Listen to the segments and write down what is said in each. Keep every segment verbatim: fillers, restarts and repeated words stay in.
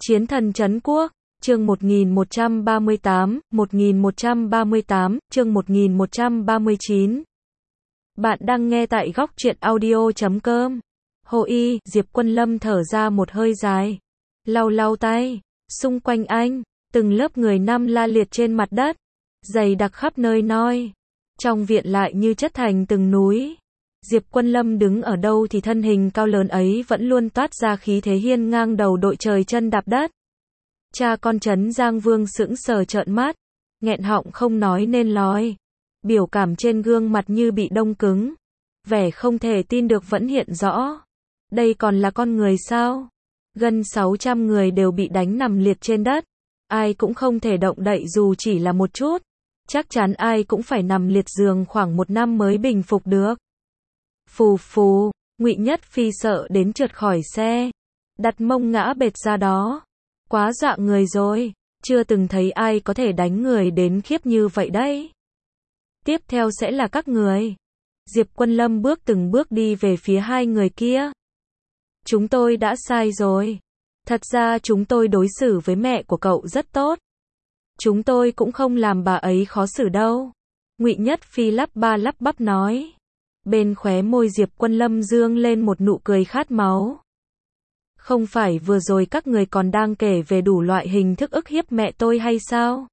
Chiến thần trấn quốc, chương một nghìn một trăm ba mươi tám, một nghìn một trăm ba mươi tám, chương một nghìn một trăm ba mươi chín. Bạn đang nghe tại góc truyện audio chấm com. Hồ y, Diệp Quân Lâm thở ra một hơi dài. Lau lau tay, xung quanh anh, từng lớp người nằm la liệt trên mặt đất, dày đặc khắp nơi noi. Trong viện lại như chất thành từng núi. Diệp Quân Lâm đứng ở đâu thì thân hình cao lớn ấy vẫn luôn toát ra khí thế hiên ngang đầu đội trời chân đạp đất. Cha con Trấn Giang Vương sững sờ trợn mắt, nghẹn họng không nói nên lời. Biểu cảm trên gương mặt như bị đông cứng. Vẻ không thể tin được vẫn hiện rõ. Đây còn là con người sao? Gần sáu trăm người đều bị đánh nằm liệt trên đất. Ai cũng không thể động đậy dù chỉ là một chút. Chắc chắn ai cũng phải nằm liệt giường khoảng một năm mới bình phục được. Phù phù, Ngụy Nhất Phi sợ đến trượt khỏi xe, đặt mông ngã bệt ra đó. Quá dọa người rồi, chưa từng thấy ai có thể đánh người đến khiếp như vậy đấy. Tiếp theo sẽ là các người. Diệp Quân Lâm bước từng bước đi về phía hai người kia. Chúng tôi đã sai rồi. Thật ra chúng tôi đối xử với mẹ của cậu rất tốt. Chúng tôi cũng không làm bà ấy khó xử đâu. Ngụy Nhất Phi lắp ba lắp bắp nói. Bên khóe môi Diệp Quân Lâm dương lên một nụ cười khát máu. Không phải vừa rồi các người còn đang kể về đủ loại hình thức ức hiếp mẹ tôi hay sao?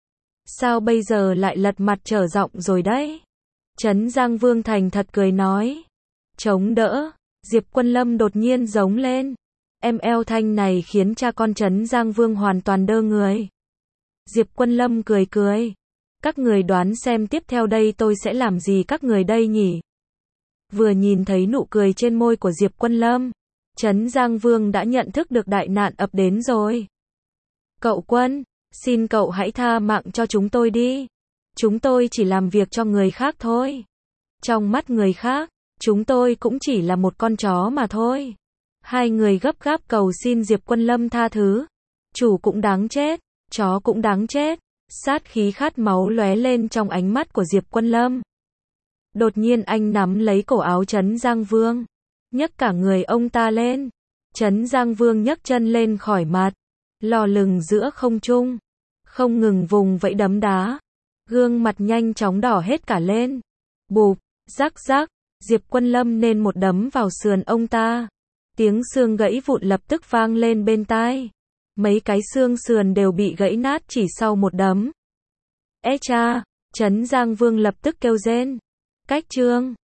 Sao bây giờ lại lật mặt trở giọng rồi đấy? Trấn Giang Vương thành thật cười nói. Chống đỡ. Diệp Quân Lâm đột nhiên giống lên. Em eo thanh này khiến cha con Trấn Giang Vương hoàn toàn đơ người. Diệp Quân Lâm cười cười. Các người đoán xem tiếp theo đây tôi sẽ làm gì các người đây nhỉ? Vừa nhìn thấy nụ cười trên môi của Diệp Quân Lâm, Trấn Giang Vương đã nhận thức được đại nạn ập đến rồi. Cậu Quân, xin cậu hãy tha mạng cho chúng tôi đi. Chúng tôi chỉ làm việc cho người khác thôi. Trong mắt người khác, chúng tôi cũng chỉ là một con chó mà thôi. Hai người gấp gáp cầu xin Diệp Quân Lâm tha thứ. Chủ cũng đáng chết, chó cũng đáng chết. Sát khí khát máu lóe lên trong ánh mắt của Diệp Quân Lâm. Đột nhiên anh nắm lấy cổ áo Trấn Giang Vương, nhấc cả người ông ta lên. Trấn Giang Vương nhấc chân lên khỏi mặt, lò lừng giữa không trung, không ngừng vùng vẫy đấm đá. Gương mặt nhanh chóng đỏ hết cả lên. Bụp, rắc rắc, Diệp Quân Lâm nên một đấm vào sườn ông ta. Tiếng xương gãy vụn lập tức vang lên bên tai. Mấy cái xương sườn đều bị gãy nát chỉ sau một đấm. Ê cha, Trấn Giang Vương lập tức kêu rên. Cách trương,